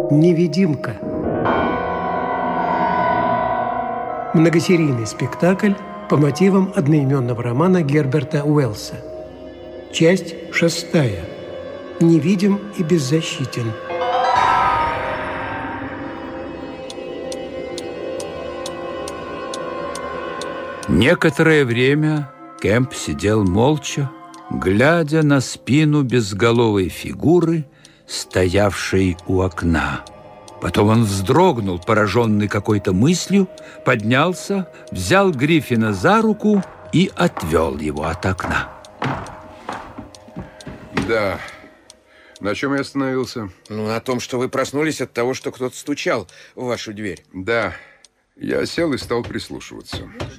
Невидимка. Многосерийный спектакль по мотивам одноименного романа Герберта Уэллса. Часть 6. Невидим и беззащитен. Некоторое время Кэмп сидел молча, глядя на спину безголовой фигуры, стоявшей у окна. Потом он вздрогнул, пораженный какой-то мыслью, поднялся, взял Гриффина за руку и отвел его от окна. Да. На чем я остановился? Ну, на том, что вы проснулись от того, что кто-то стучал в вашу дверь. Да. Я сел и стал прислушиваться.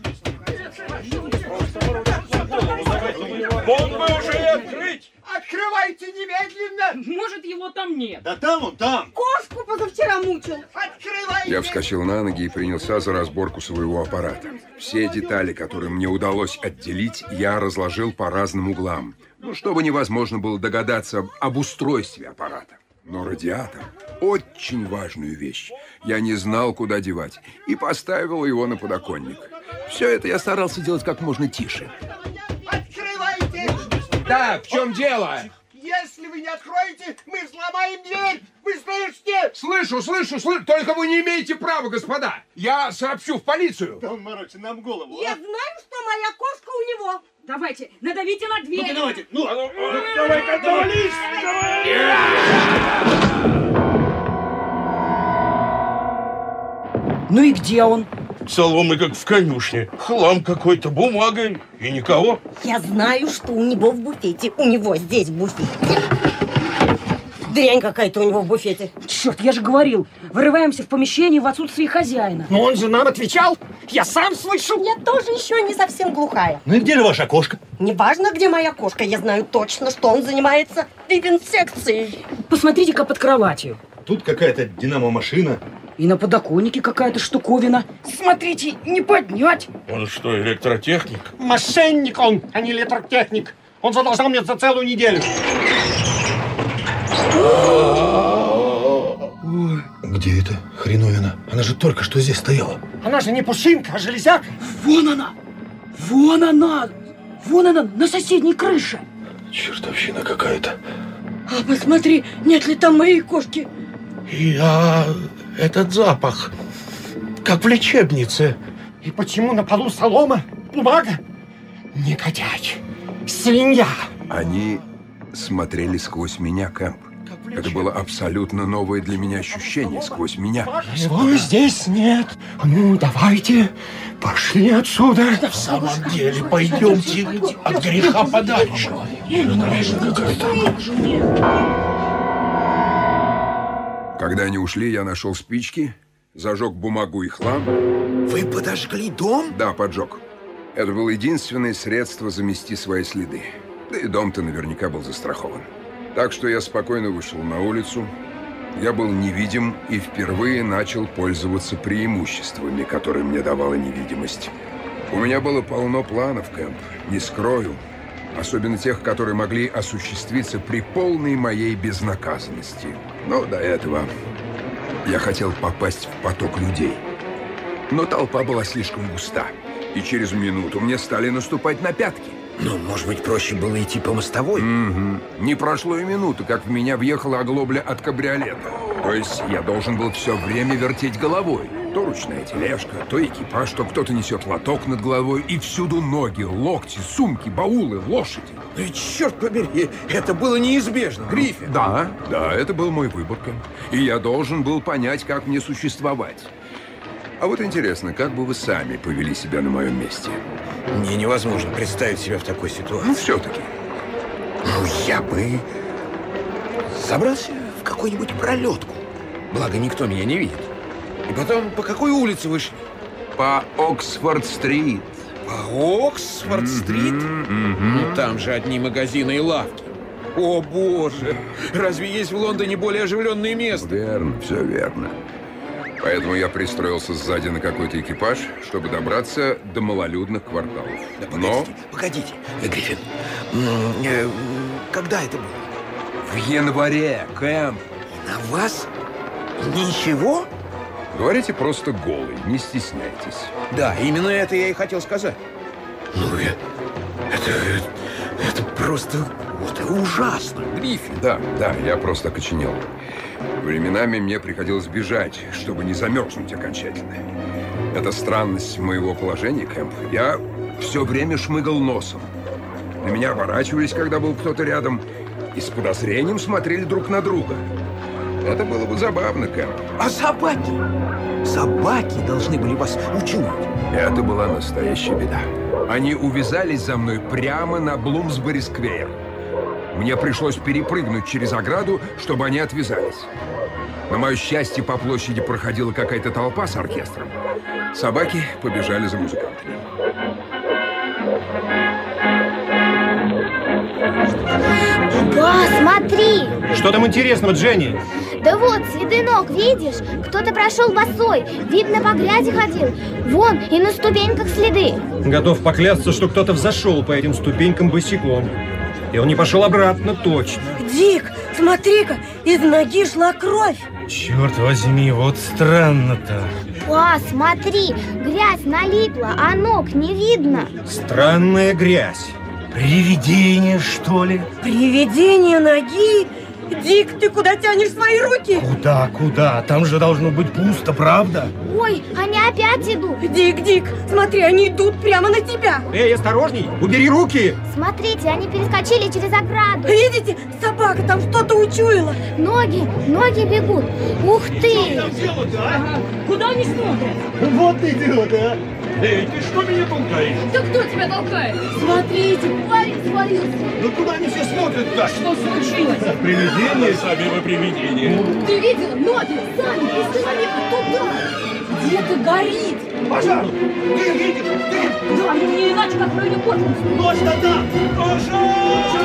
Мог бы уже открыть! Открывайте немедленно! Может, его там нет. Да там он, там! Кошку позавчера мучил. Открывайте! Я вскочил на ноги и принялся за разборку своего аппарата. Все детали, которые мне удалось отделить, я разложил по разным углам. Ну, чтобы невозможно было догадаться об устройстве аппарата. Но радиатор – очень важную вещь. Я не знал, куда девать, и поставил его на подоконник. Все это я старался делать как можно тише. Открывайте! Так, в чем дело? Если вы не откроете, мы взломаем дверь! Вы слышите? Слышу. Только вы не имеете права, господа. Я сообщу в полицию. Да он морочит нам голову. Я знаю, что моя кошка у него. Давайте, надавите на дверь. Ну-ка, давайте. Давай-ка, отвались! Ну и где он? Соломы, как в конюшне. Хлам какой-то, бумага и никого. Я знаю, что у него в буфете. У него здесь в буфете. Дрянь какая-то у него в буфете. Черт, я же говорил, вырываемся в помещение в отсутствие хозяина. Но он же нам отвечал. Я сам слышу. Я тоже еще не совсем глухая. Ну и где же ваша кошка? Неважно, где моя кошка, я знаю точно, что он занимается вивисекцией. Посмотрите-ка под кроватью. Тут какая-то динамо-машина. И на подоконнике какая-то штуковина. Смотрите, не поднять. Он что, электротехник? Мошенник он, а не электротехник. Он задолжал мне за целую неделю. Где эта хреновина? Она же только что здесь стояла. Она же не пушинка, а железяка. Вон она! Вон она! Вон она, на соседней крыше. Чертовщина какая-то. А посмотри, нет ли там моей кошки? Этот запах, как в лечебнице. И почему на полу солома, бумага? Негодяй, свинья. Они смотрели сквозь меня, Кэмп. Это было абсолютно новое для меня ощущение, сквозь меня. Его здесь нет. Ну, давайте, пошли отсюда. В самом деле, пойдемте от греха подальше. Когда они ушли, я нашел спички, зажег бумагу и хлам. Вы подожгли дом? Да, поджег. Это было единственное средство замести свои следы. Да и дом-то наверняка был застрахован. Так что я спокойно вышел на улицу. Я был невидим и впервые начал пользоваться преимуществами, которые мне давала невидимость. У меня было полно планов, Кэмп, не скрою. Особенно тех, которые могли осуществиться при полной моей безнаказанности. Но до этого я хотел попасть в поток людей. Но толпа была слишком густа. И через минуту мне стали наступать на пятки. Ну, может быть, проще было идти по мостовой? Не прошло и минуты, как в меня въехала оглобля от кабриолета. То есть я должен был все время вертеть головой. То ручная тележка, то экипаж, то кто-то несет лоток над головой. И всюду ноги, локти, сумки, баулы, лошади. Ну и черт побери, это было неизбежно, Гриффин. Да, это был мой выбор, Кэмп. И я должен был понять, как мне существовать. А вот интересно, как бы вы сами повели себя на моем месте? Мне невозможно представить себя в такой ситуации. Ну, все-таки. Ну, я бы забрался в какую-нибудь пролетку. Благо, никто меня не видит. И потом, по какой улице вышли? По Оксфорд-стрит. По Оксфорд-стрит? Ну, там же одни магазины и лавки. О, боже! Разве есть в Лондоне более оживленное место? Верно, все верно. Поэтому я пристроился сзади на какой-то экипаж, чтобы добраться до малолюдных кварталов. Да погодите, Гриффин. Когда это было? В январе, Кэмп. На вас Ничего? Говорите просто голый, не стесняйтесь. Да, именно это я и хотел сказать. Ну, это просто... Это ужасно, Гриффин. Да, я просто окоченел. Временами мне приходилось бежать, чтобы не замерзнуть окончательно. Это странность моего положения, Кэмп. Я все время шмыгал носом. На меня оборачивались, когда был кто-то рядом, и с подозрением смотрели друг на друга. Это было бы забавно, Кэмп. А собаки? Собаки должны были вас учуять. Это была настоящая беда. Они увязались за мной прямо на Блумсбери-сквер. Мне пришлось перепрыгнуть через ограду, чтобы они отвязались. На мое счастье, по площади проходила какая-то толпа с оркестром. Собаки побежали за музыкантами. Ага, смотри! Что там интересного, Дженни? Да вот, следы ног, видишь? Кто-то прошел босой, видно, по грязи ходил. Вон, и на ступеньках следы. Готов поклясться, что кто-то взошел по этим ступенькам босиком. И он не пошел обратно, точно. Дик, смотри-ка, из ноги шла кровь. Черт возьми, вот странно-то. Па, смотри, грязь налипла, а ног не видно. Странная грязь. Привидение, что ли? Привидение ноги? Дик, ты куда тянешь свои руки? Куда? Там же должно быть пусто, правда? Ой, они опять идут. Дик, смотри, они идут прямо на тебя. Эй, осторожней, убери руки! Смотрите, они перескочили через ограду. Видите, собака там что-то учуяла. Ноги бегут. Ух ты! Куда они смотрят? Вот идет, а! Эй, ты что меня толкаешь? Да кто тебя толкает? Смотрите, парень свалился. Ну куда они все смотрят-то? Что случилось? Привидение? Сами вы привидения. Ты видела? Ноги сами из человека туда. Где-то горит. Пожар! Ты видишь? Ты! Да, ну не иначе, как в районе космоса. Точно так! Пожар!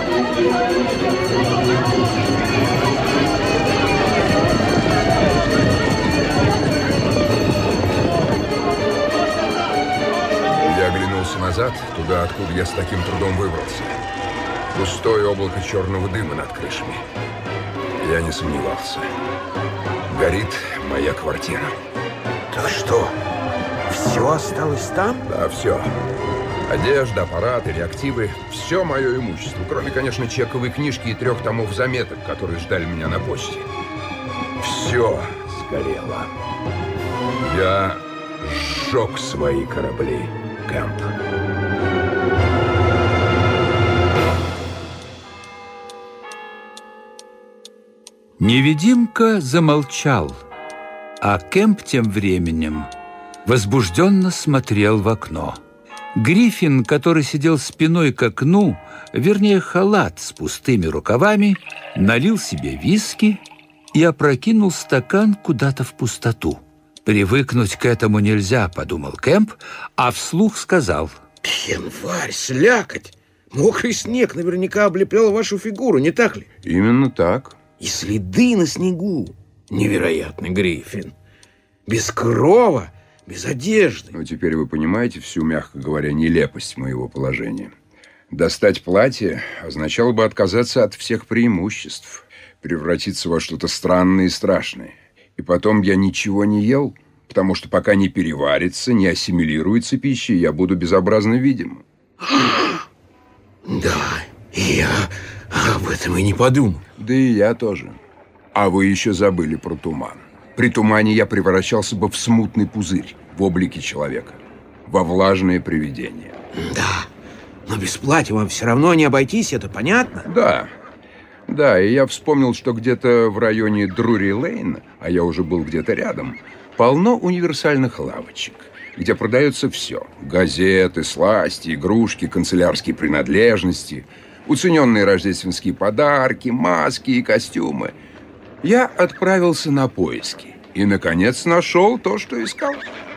Я оглянулся назад, туда, откуда я с таким трудом выбрался. Густое облако черного дыма над крышами. Я не сомневался. Горит моя квартира. Так что, все осталось там? Да, все. Одежда, аппараты, реактивы. Все мое имущество. Кроме, конечно, чековой книжки и 3 томов заметок, которые ждали меня на почте. Все сгорело. Я сжег свои корабли, Кэмп. Невидимка замолчал, а Кэмп тем временем возбужденно смотрел в окно. Гриффин, который сидел спиной к окну, вернее, халат с пустыми рукавами, налил себе виски и опрокинул стакан куда-то в пустоту. «Привыкнуть к этому нельзя», — подумал Кэмп, а вслух сказал: Январь, слякоть. Мокрый снег наверняка облеплял вашу фигуру, не так ли? Именно так. И следы на снегу. Невероятный, Гриффин. Без крова, без одежды. Но теперь вы понимаете всю, мягко говоря, нелепость моего положения. Достать платье означало бы отказаться от всех преимуществ, превратиться во что-то странное и страшное. И потом я ничего не ел, потому что пока не переварится, не ассимилируется пища, я буду безобразно видим. Да, я об этом и не подумал. Да и я тоже. А вы еще забыли про туман. При тумане я превращался бы в смутный пузырь в облике человека, во влажное привидение. Да, но без платья вам все равно не обойтись, это понятно? Да, и я вспомнил, что где-то в районе Друри-Лейн, а я уже был где-то рядом, полно универсальных лавочек, где продается все. Газеты, сласти, игрушки, канцелярские принадлежности, уцененные рождественские подарки, маски и костюмы. Я отправился на поиски и, наконец, нашел то, что искал.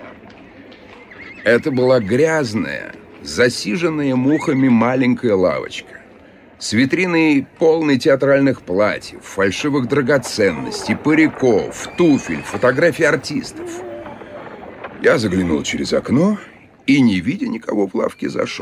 Это была грязная, засиженная мухами маленькая лавочка с витриной полной театральных платьев, фальшивых драгоценностей, париков, туфель, фотографий артистов. Я заглянул через окно и, не видя никого в лавке, зашел.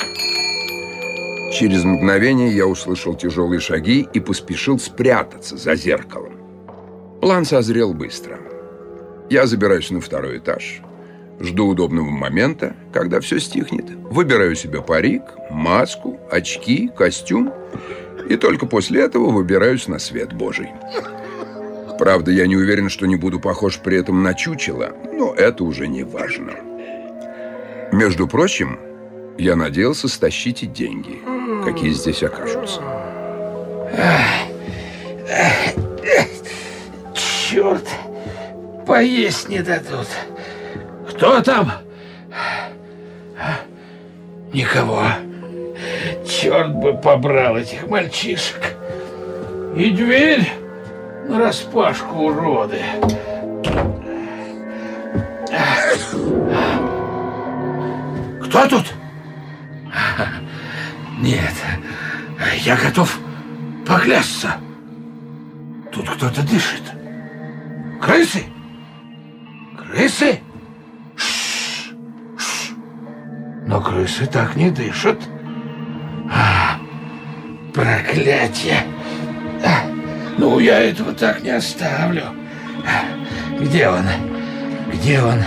Через мгновение я услышал тяжелые шаги и поспешил спрятаться за зеркалом. План созрел быстро. Я забираюсь на второй этаж, жду удобного момента, когда все стихнет, выбираю себе парик, маску, очки, костюм, и только после этого выбираюсь на свет Божий. Правда, я не уверен, что не буду похож при этом на чучело, но это уже не важно. Между прочим, я надеялся стащить и деньги, какие здесь окажутся. Черт, поесть не дадут. Кто там? Никого. Черт бы побрал этих мальчишек. И дверь нараспашку, уроды. Кто тут? Нет, я готов поклясться. Тут кто-то дышит. Крысы? Крысы? Ш-ш-ш. Но крысы так не дышат. Проклятие. Ну, я этого так не оставлю. Где он? Где он?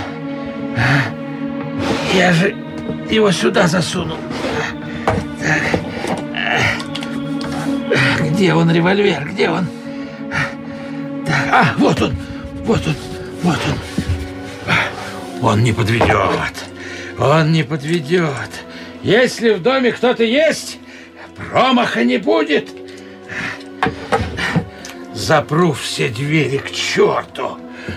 Я же его сюда засунул. Так. Где он, револьвер? Где он? Так. Вот он. Вот он. Вот он. Он не подведет. Он не подведет. Если в доме кто-то есть, промаха не будет. Запру все двери к черту.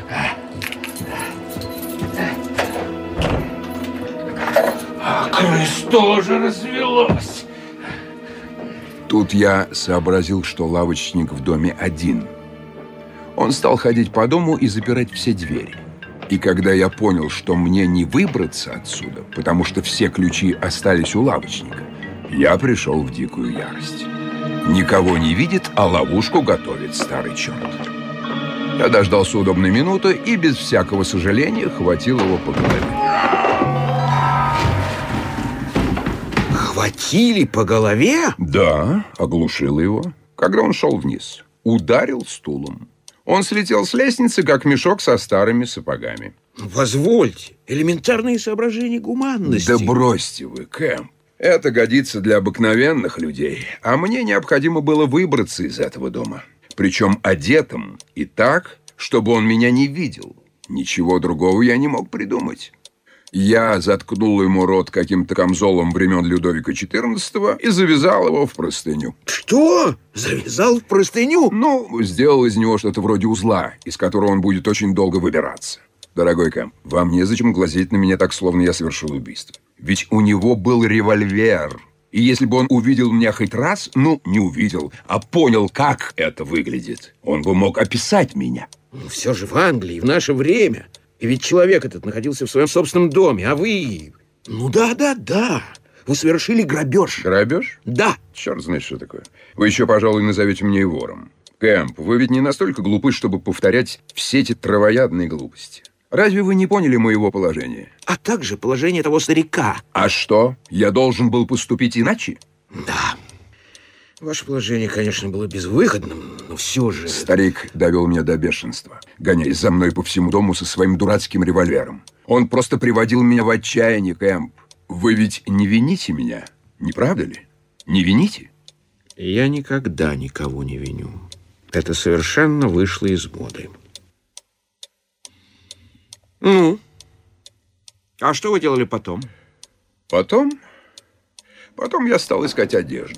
А крыс тоже развелось. Тут я сообразил, что лавочник в доме один. Он стал ходить по дому и запирать все двери. И когда я понял, что мне не выбраться отсюда, потому что все ключи остались у лавочника, я пришел в дикую ярость. Никого не видит, а ловушку готовит старый черт. Я дождался удобной минуты и без всякого сожаления хватил его по голове. Хватили по голове? Да, оглушил его, когда он шел вниз. Ударил стулом. Он слетел с лестницы, как мешок со старыми сапогами. Позвольте, элементарные соображения гуманности. Да бросьте вы, Кэмп. Это годится для обыкновенных людей, а мне необходимо было выбраться из этого дома. Причем одетым и так, чтобы он меня не видел. Ничего другого я не мог придумать. Я заткнул ему рот каким-то камзолом времен Людовика XIV и завязал его в простыню. Что? Завязал в простыню? Ну, сделал из него что-то вроде узла, из которого он будет очень долго выбираться. Дорогой Кэмп, вам незачем глазеть на меня так, словно я совершил убийство. Ведь у него был револьвер. И если бы он увидел меня хоть раз, ну, не увидел, а понял, как это выглядит, он бы мог описать меня. Но все же в Англии, в наше время. И ведь человек этот находился в своем собственном доме, а вы... Ну да. Вы совершили грабеж. Грабеж? Да. Черт знает, что такое. Вы еще, пожалуй, назовете меня и вором. Кэмп, вы ведь не настолько глупы, чтобы повторять все эти травоядные глупости. Разве вы не поняли моего положения? А также положение того старика. А что? Я должен был поступить иначе? Да. Ваше положение, конечно, было безвыходным, но все же... Старик довел меня до бешенства, гоняясь за мной по всему дому со своим дурацким револьвером. Он просто приводил меня в отчаяние, Кэмп. Вы ведь не вините меня, не правда ли? Не вините? Я никогда никого не виню. Это совершенно вышло из моды. Ну, а что вы делали потом? Потом я стал искать одежду.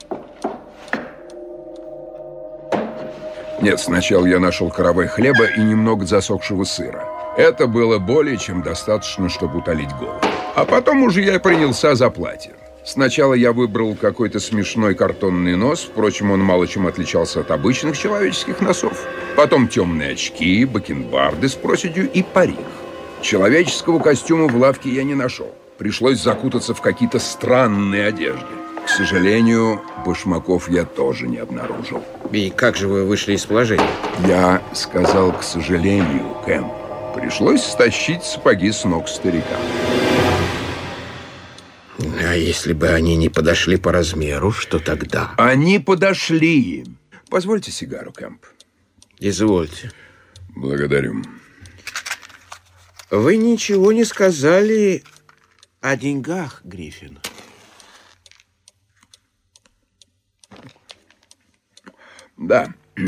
Нет, сначала я нашел каравай хлеба и немного засохшего сыра. Это было более чем достаточно, чтобы утолить голод. А потом уже я принялся за платье. Сначала я выбрал какой-то смешной картонный нос, впрочем, он мало чем отличался от обычных человеческих носов. Потом темные очки, бакенбарды с проседью и парик. Человеческого костюма в лавке я не нашел. Пришлось закутаться в какие-то странные одежды. К сожалению, башмаков я тоже не обнаружил. И как же вы вышли из положения? Я сказал, к сожалению, Кэмп. Пришлось стащить сапоги с ног старика. А если бы они не подошли по размеру, что тогда? Они подошли. Позвольте сигару, Кэмп. Извольте. Благодарю. Вы ничего не сказали о деньгах, Гриффин. Да.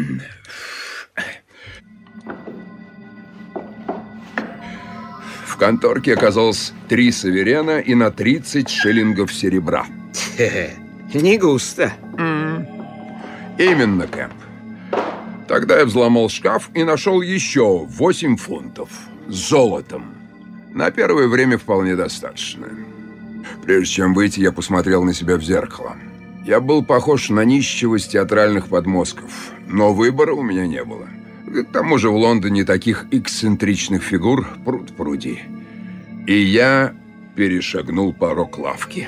В конторке оказалось 3 суверена и на 30 шиллингов серебра. Не густо. Именно, Кэмп. Тогда я взломал шкаф и нашел еще 8 фунтов с золотом. На первое время вполне достаточно. Прежде чем выйти, я посмотрел на себя в зеркало. Я был похож на нищего с театральных подмостков, но выбора у меня не было. К тому же в Лондоне таких эксцентричных фигур пруд-пруди. И я перешагнул порог лавки.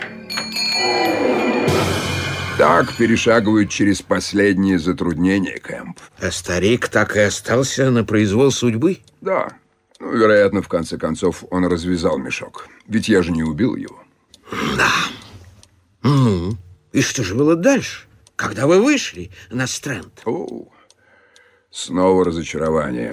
Так перешагивают через последние затруднения, Кэмп. А старик так и остался на произвол судьбы? Да. Ну, вероятно, в конце концов, он развязал мешок. Ведь я же не убил его. Да. Ну, и что же было дальше, когда вы вышли на Стрэнд? О, снова разочарование.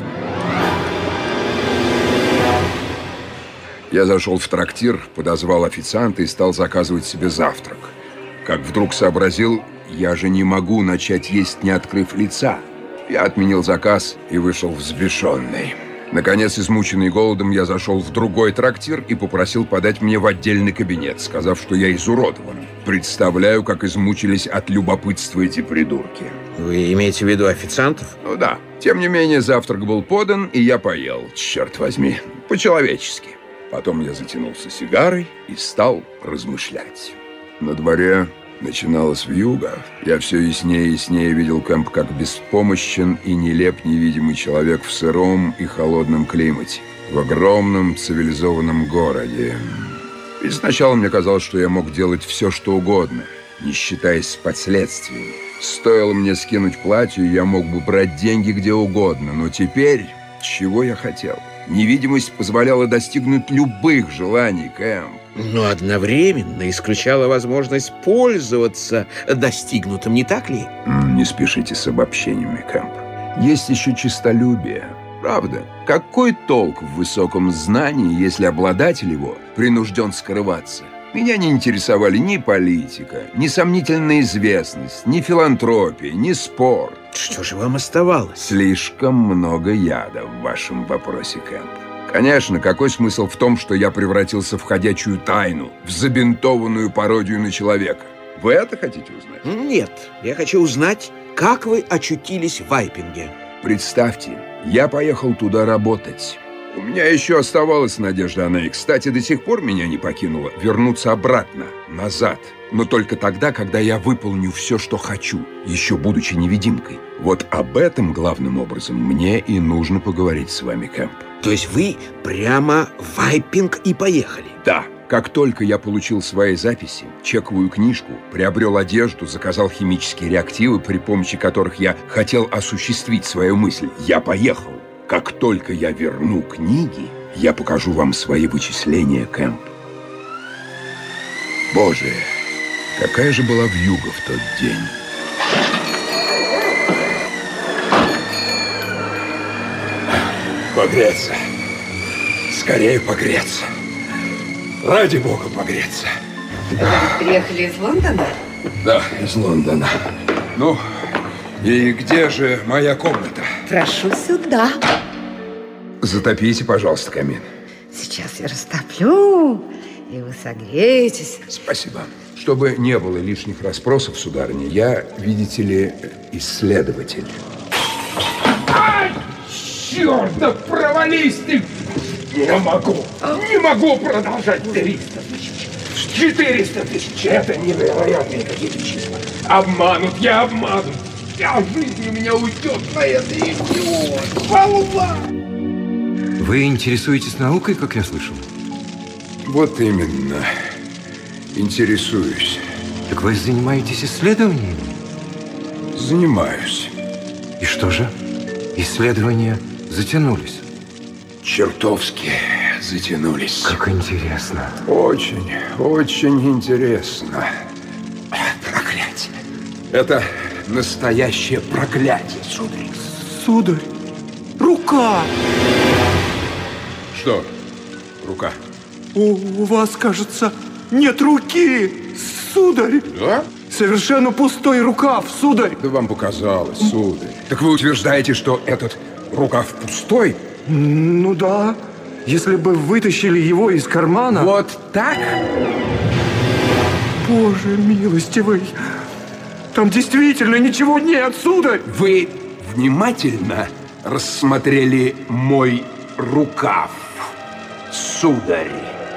Я зашел в трактир, подозвал официанта и стал заказывать себе завтрак. Как вдруг сообразил, я же не могу начать есть, не открыв лица. Я отменил заказ и вышел взбешенный. Наконец, измученный голодом, я зашел в другой трактир и попросил подать мне в отдельный кабинет, сказав, что я изуродован. Представляю, как измучились от любопытства эти придурки. Вы имеете в виду официантов? Ну да. Тем не менее, завтрак был подан, и я поел, черт возьми, по-человечески. Потом я затянулся сигарой и стал размышлять. На дворе начиналась вьюга. Я все яснее и яснее видел Кэмп как беспомощен и нелеп невидимый человек в сыром и холодном климате, в огромном цивилизованном городе. И сначала мне казалось, что я мог делать все, что угодно, не считаясь последствиями. Стоило мне скинуть платье, я мог бы брать деньги где угодно, но теперь чего я хотел? Невидимость позволяла достигнуть любых желаний, Кэмп. Но одновременно исключала возможность пользоваться достигнутым, не так ли? Не спешите с обобщениями, Кэмп. Есть еще честолюбие. Правда, какой толк в высоком знании, если обладатель его принужден скрываться? Меня не интересовали ни политика, ни сомнительная известность, ни филантропия, ни спорт. Что же вам оставалось? Слишком много яда в вашем вопросе, Кэмп. Конечно, какой смысл в том, что я превратился в ходячую тайну, в забинтованную пародию на человека? Вы это хотите узнать? Нет, я хочу узнать, как вы очутились в Вайпинге. Представьте, я поехал туда работать. У меня еще оставалась надежда, она и, кстати, до сих пор меня не покинула, вернуться обратно, назад. Но только тогда, когда я выполню все, что хочу, еще будучи невидимкой. Вот об этом главным образом мне и нужно поговорить с вами, Кэмп. То есть вы прямо в Вайпинг и поехали? Да. Как только я получил свои записи, чековую книжку, приобрел одежду, заказал химические реактивы, при помощи которых я хотел осуществить свою мысль, я поехал. Как только я верну книги, я покажу вам свои вычисления, Кэмп. Боже, какая же была вьюга в тот день. Погреться. Скорее погреться. Ради бога, погреться. Вы приехали из Лондона? Да, из Лондона. Ну, и где же моя комната? Прошу сюда. Затопите, пожалуйста, камин. Сейчас я растоплю, и вы согреетесь. Спасибо. Чтобы не было лишних расспросов, сударыня, я, видите ли, исследователь. Ай! Черт, да провались ты! Не могу продолжать. 300 тысяч, 400 тысяч. Это невероятные какие-то числа. Обманут, я обманут. Вся жизнь у меня уйдет на это идиот. Волва! Вы интересуетесь наукой, как я слышал? Вот именно. Интересуюсь. Так вы занимаетесь исследованиями? Занимаюсь. И что же? Исследования затянулись? Чертовски затянулись. Как интересно. Очень, очень интересно. Проклятие. Это настоящее проклятие, сударь. сударь, рука. Что? Рука. У вас, кажется, нет руки, сударь. Да? Совершенно пустой рукав, сударь. Да вам показалось, сударь. Так вы утверждаете, что этот рукав пустой? Ну да. Если бы вытащили его из кармана... Вот так? Боже милостивый. Там действительно ничего нет, сударь. Вы внимательно рассмотрели мой рукав, сударь?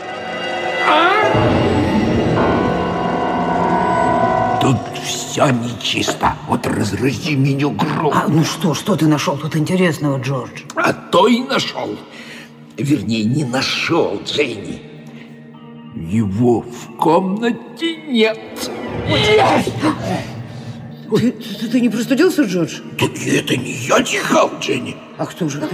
Тут все нечисто. Вот разрази меня гром. Ну что ты нашел тут интересного, Джордж? А то и нашел. Вернее, не нашел, Дженни. Его в комнате нет. Ты не простудился, Джордж? Так это не я чихал, Дженни. А кто же это?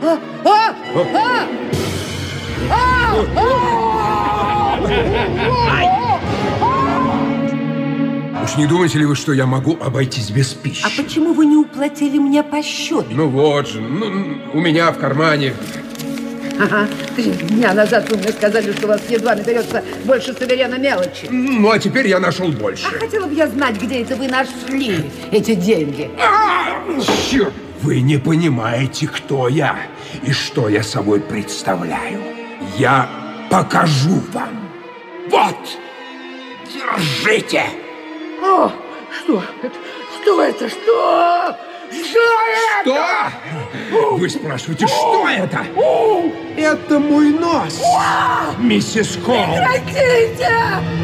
Уж не думаете ли вы, что я могу обойтись без пищи? А почему вы не уплатили мне по счету? Ну вот же, у меня в кармане. Ага. 3 дня назад вы мне сказали, что у вас едва наберется больше суверена мелочи. Ну, а теперь я нашел больше. А хотела бы я знать, где это вы нашли эти деньги. Черт! Вы не понимаете, кто я и что я собой представляю. Я покажу вам. Вот! Держите! О, что это? Что это? Что? Что это? Что? Вы спрашиваете, что это? Это мой нос, миссис Холл. Прекратите!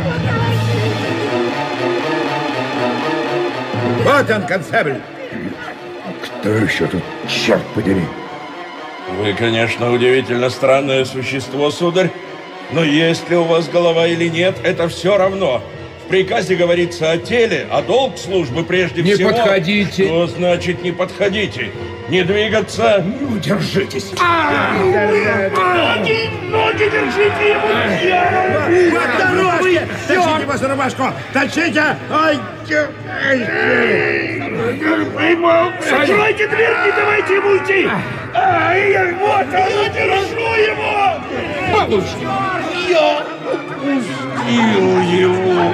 Вот он, констебль. Кто еще тут, черт подери? Вы, конечно, удивительно странное существо, сударь. Но есть ли у вас голова или нет, это все равно. В приказе говорится о теле, а долг службы прежде всего... Не подходите. Что значит не подходите? Не двигаться. Ну, держитесь. Ноги держите ему! Вот дорожки! Тащите его за рубашку! Тащите! Ой! Закройте дверь, не давайте ему уйти! Ай, вот, я держу его! Бабушка! Я отпустил его!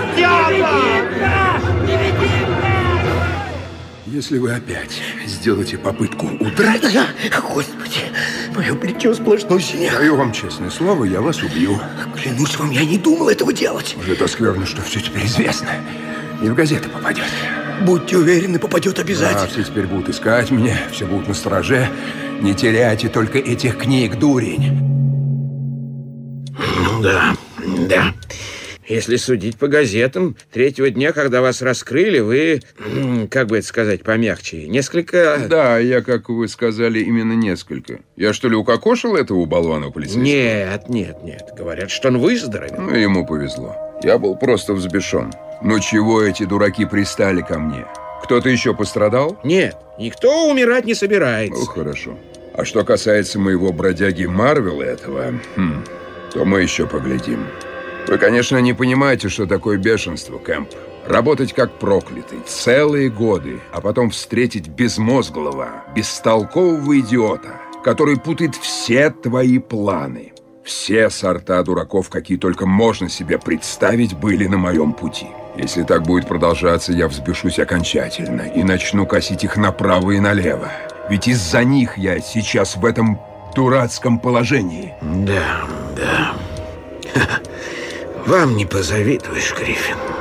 Если вы опять сделаете попытку удрать... Господи, мое плечо сплошной синяк. Даю вам честное слово, я вас убью. Клянусь вам, я не думал этого делать. Уже так скверно, что все теперь известно. И в газеты попадет. Будьте уверены, попадет обязательно. Да, все теперь будут искать меня, все будут на страже. Не теряйте только этих книг, дурень. Ну да. Если судить по газетам, 3-го дня, когда вас раскрыли, вы, как бы это сказать помягче, несколько... Да, я, как вы сказали, именно несколько. Я что ли укокошил этого болвана полицейского? Нет. Говорят, что он выздоровел. Ну, ему повезло. Я был просто взбешен. Ну чего эти дураки пристали ко мне? Кто-то еще пострадал? Нет, никто умирать не собирается. Ну, хорошо. А что касается моего бродяги Марвела этого, то мы еще поглядим. Вы, конечно, не понимаете, что такое бешенство, Кэмп. Работать как проклятый целые годы, а потом встретить безмозглого, бестолкового идиота, который путает все твои планы. Все сорта дураков, какие только можно себе представить, были на моем пути. Если так будет продолжаться, я взбешусь окончательно и начну косить их направо и налево. Ведь из-за них я сейчас в этом дурацком положении. Да. Вам не позавидуешь, Гриффин.